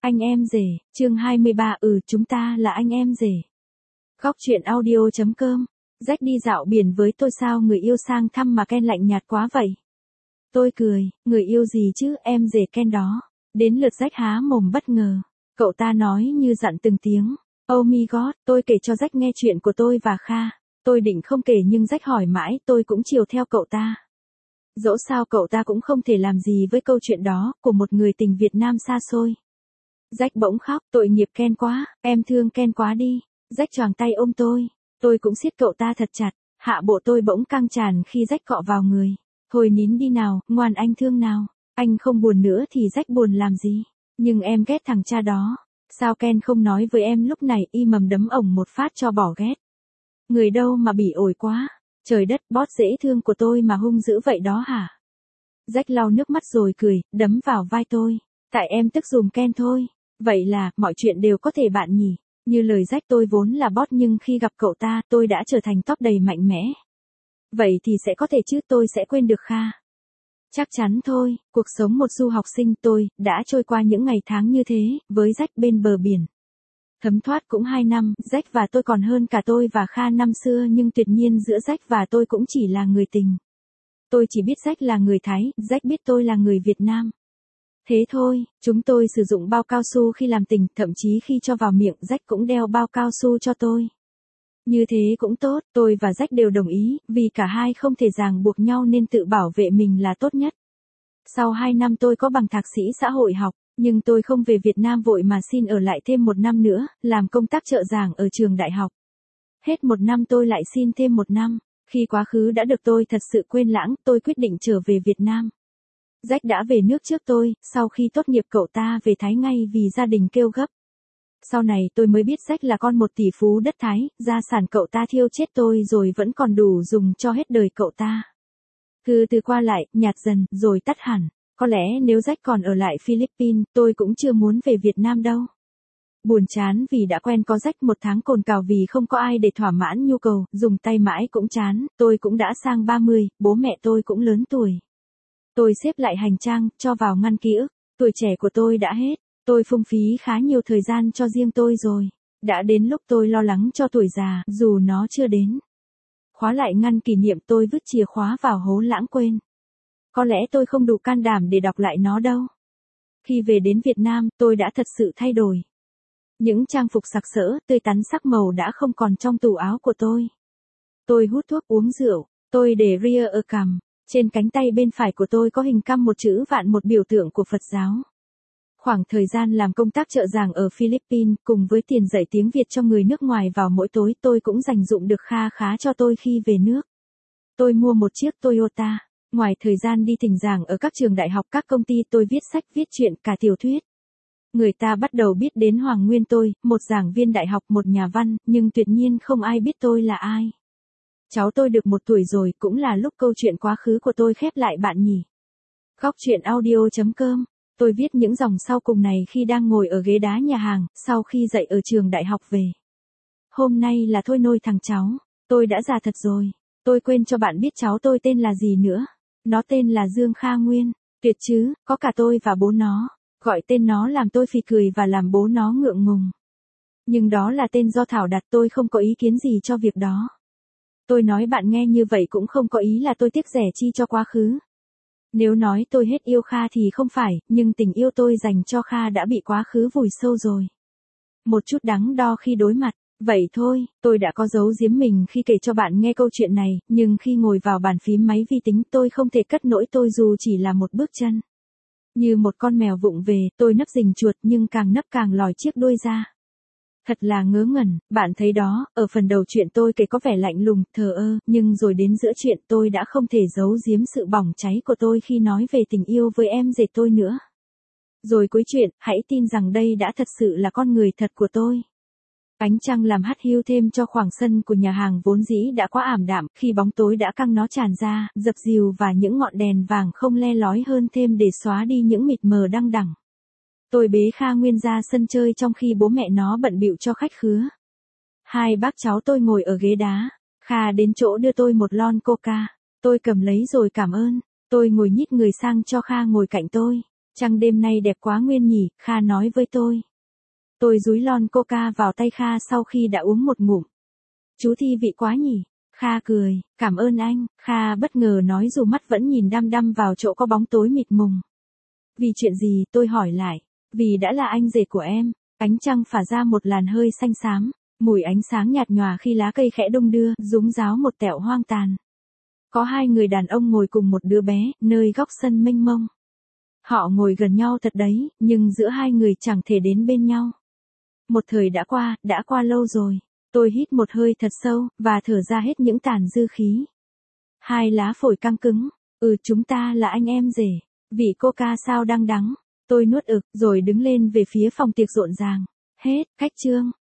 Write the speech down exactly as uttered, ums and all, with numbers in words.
Anh em rể, chương hai mươi ba. Ừ, chúng ta là anh em rể. Góc truyện audio chấm com. Jack đi dạo biển với tôi sao người yêu sang thăm mà Ken lạnh nhạt quá vậy? Tôi cười, người yêu gì chứ, em rể Ken đó. Đến lượt Jack há mồm bất ngờ. Cậu ta nói như dặn từng tiếng. Oh my god, tôi kể cho Jack nghe chuyện của tôi và Kha. Tôi định không kể nhưng Jack hỏi mãi, tôi cũng chiều theo cậu ta. Dẫu sao cậu ta cũng không thể làm gì với câu chuyện đó, của một người tình Việt Nam xa xôi. Jack bỗng khóc, tội nghiệp Ken quá, em thương Ken quá đi. Jack choàng tay ôm tôi. Tôi cũng siết cậu ta thật chặt, hạ bộ tôi bỗng căng tràn khi Jack cọ vào người. Thôi nín đi nào, ngoan anh thương nào. Anh không buồn nữa thì Jack buồn làm gì. Nhưng em ghét thằng cha đó. Sao Ken không nói với em lúc này, y mầm đấm ổng một phát cho bỏ ghét. Người đâu mà bỉ ổi quá. Trời đất, boss dễ thương của tôi mà hung dữ vậy đó hả? Jack lau nước mắt rồi cười, đấm vào vai tôi. Tại em tức giùm Ken thôi. Vậy là, mọi chuyện đều có thể bạn nhỉ. Như lời Jack, tôi vốn là boss nhưng khi gặp cậu ta, tôi đã trở thành top đầy mạnh mẽ. Vậy thì sẽ có thể chứ, tôi sẽ quên được Kha. Chắc chắn thôi, cuộc sống một du học sinh tôi, đã trôi qua những ngày tháng như thế, với Jack bên bờ biển. Thấm thoát cũng hai năm, Jack và tôi còn hơn cả tôi và Kha năm xưa nhưng tuyệt nhiên giữa Jack và tôi cũng chỉ là người tình. Tôi chỉ biết Jack là người Thái, Jack biết tôi là người Việt Nam. Thế thôi, chúng tôi sử dụng bao cao su khi làm tình, thậm chí khi cho vào miệng Jack cũng đeo bao cao su cho tôi. Như thế cũng tốt, tôi và Jack đều đồng ý, vì cả hai không thể ràng buộc nhau nên tự bảo vệ mình là tốt nhất. Sau hai năm tôi có bằng thạc sĩ xã hội học, nhưng tôi không về Việt Nam vội mà xin ở lại thêm một năm nữa, làm công tác trợ giảng ở trường đại học. Hết một năm tôi lại xin thêm một năm, khi quá khứ đã được tôi thật sự quên lãng, tôi quyết định trở về Việt Nam. Jack đã về nước trước tôi, sau khi tốt nghiệp cậu ta về Thái ngay vì gia đình kêu gấp. Sau này tôi mới biết Jack là con một tỷ phú đất Thái, gia sản cậu ta thiêu chết tôi rồi vẫn còn đủ dùng cho hết đời cậu ta. Cứ từ qua lại, nhạt dần, rồi tắt hẳn. Có lẽ nếu Jack còn ở lại Philippines, tôi cũng chưa muốn về Việt Nam đâu. Buồn chán vì đã quen có Jack một tháng cồn cào vì không có ai để thỏa mãn nhu cầu, dùng tay mãi cũng chán, tôi cũng đã sang ba mươi, bố mẹ tôi cũng lớn tuổi. Tôi xếp lại hành trang, cho vào ngăn ký ức, tuổi trẻ của tôi đã hết, tôi phung phí khá nhiều thời gian cho riêng tôi rồi. Đã đến lúc tôi lo lắng cho tuổi già, dù nó chưa đến. Khóa lại ngăn kỷ niệm, tôi vứt chìa khóa vào hố lãng quên. Có lẽ tôi không đủ can đảm để đọc lại nó đâu. Khi về đến Việt Nam, tôi đã thật sự thay đổi. Những trang phục sặc sỡ, tươi tắn sắc màu đã không còn trong tủ áo của tôi. Tôi hút thuốc uống rượu, tôi để ria ở cằm. Trên cánh tay bên phải của tôi có hình căm một chữ vạn, một biểu tượng của Phật giáo. Khoảng thời gian làm công tác trợ giảng ở Philippines, cùng với tiền dạy tiếng Việt cho người nước ngoài vào mỗi tối, tôi cũng dành dụm được kha khá cho tôi khi về nước. Tôi mua một chiếc Toyota. Ngoài thời gian đi thỉnh giảng ở các trường đại học, các công ty, tôi viết sách, viết truyện, cả tiểu thuyết. Người ta bắt đầu biết đến Hoàng Nguyên tôi, một giảng viên đại học, một nhà văn, nhưng tuyệt nhiên không ai biết tôi là ai. Cháu tôi được một tuổi rồi, cũng là lúc câu chuyện quá khứ của tôi khép lại bạn nhỉ. Góc truyện audio chấm com. Tôi viết những dòng sau cùng này khi đang ngồi ở ghế đá nhà hàng, sau khi dạy ở trường đại học về. Hôm nay là thôi nôi thằng cháu, tôi đã già thật rồi. Tôi quên cho bạn biết cháu tôi tên là gì nữa. Nó tên là Dương Kha Nguyên. Tuyệt chứ, có cả tôi và bố nó. Gọi tên nó làm tôi phì cười và làm bố nó ngượng ngùng. Nhưng đó là tên do Thảo đặt, tôi không có ý kiến gì cho việc đó. Tôi nói bạn nghe như vậy cũng không có ý là tôi tiếc rẻ chi cho quá khứ. Nếu nói tôi hết yêu Kha thì không phải, nhưng tình yêu tôi dành cho Kha đã bị quá khứ vùi sâu rồi. Một chút đắn đo khi đối mặt. Vậy thôi, tôi đã có giấu giếm mình khi kể cho bạn nghe câu chuyện này, nhưng khi ngồi vào bàn phím máy vi tính tôi không thể cất nỗi tôi dù chỉ là một bước chân. Như một con mèo vụng về, tôi nấp rình chuột nhưng càng nấp càng lòi chiếc đuôi ra. Thật là ngớ ngẩn, bạn thấy đó, ở phần đầu chuyện tôi kể có vẻ lạnh lùng, thờ ơ, nhưng rồi đến giữa chuyện tôi đã không thể giấu giếm sự bỏng cháy của tôi khi nói về tình yêu với em rể tôi nữa. Rồi cuối chuyện, hãy tin rằng đây đã thật sự là con người thật của tôi. Ánh trăng làm hắt hiu thêm cho khoảng sân của nhà hàng vốn dĩ đã quá ảm đạm, khi bóng tối đã căng nó tràn ra, dập dìu và những ngọn đèn vàng không le lói hơn thêm để xóa đi những mịt mờ đăng đẳng. Tôi bế Kha Nguyên ra sân chơi trong khi bố mẹ nó bận bịu cho khách khứa. Hai bác cháu tôi ngồi ở ghế đá. Kha đến chỗ đưa tôi một lon coca. Tôi cầm lấy rồi cảm ơn. Tôi ngồi nhích người sang cho Kha ngồi cạnh tôi. Trăng đêm nay đẹp quá Nguyên nhỉ, Kha nói với tôi. Tôi dúi lon coca vào tay Kha sau khi đã uống một ngụm. Chú thi vị quá nhỉ. Kha cười, cảm ơn anh. Kha bất ngờ nói dù mắt vẫn nhìn đăm đăm vào chỗ có bóng tối mịt mùng. Vì chuyện gì, tôi hỏi lại. Vì đã là anh rể của em. Ánh trăng phả ra một làn hơi xanh xám, mùi ánh sáng nhạt nhòa khi lá cây khẽ đung đưa, rúng ráo một tẹo hoang tàn. Có hai người đàn ông ngồi cùng một đứa bé, nơi góc sân mênh mông. Họ ngồi gần nhau thật đấy, nhưng giữa hai người chẳng thể đến bên nhau. Một thời đã qua, đã qua lâu rồi. Tôi hít một hơi thật sâu, và thở ra hết những tàn dư khí. Hai lá phổi căng cứng. Ừ, chúng ta là anh em rể. Vị coca sao đang đắng. Tôi nuốt ực, rồi đứng lên về phía phòng tiệc rộn ràng. Hết, cách chương.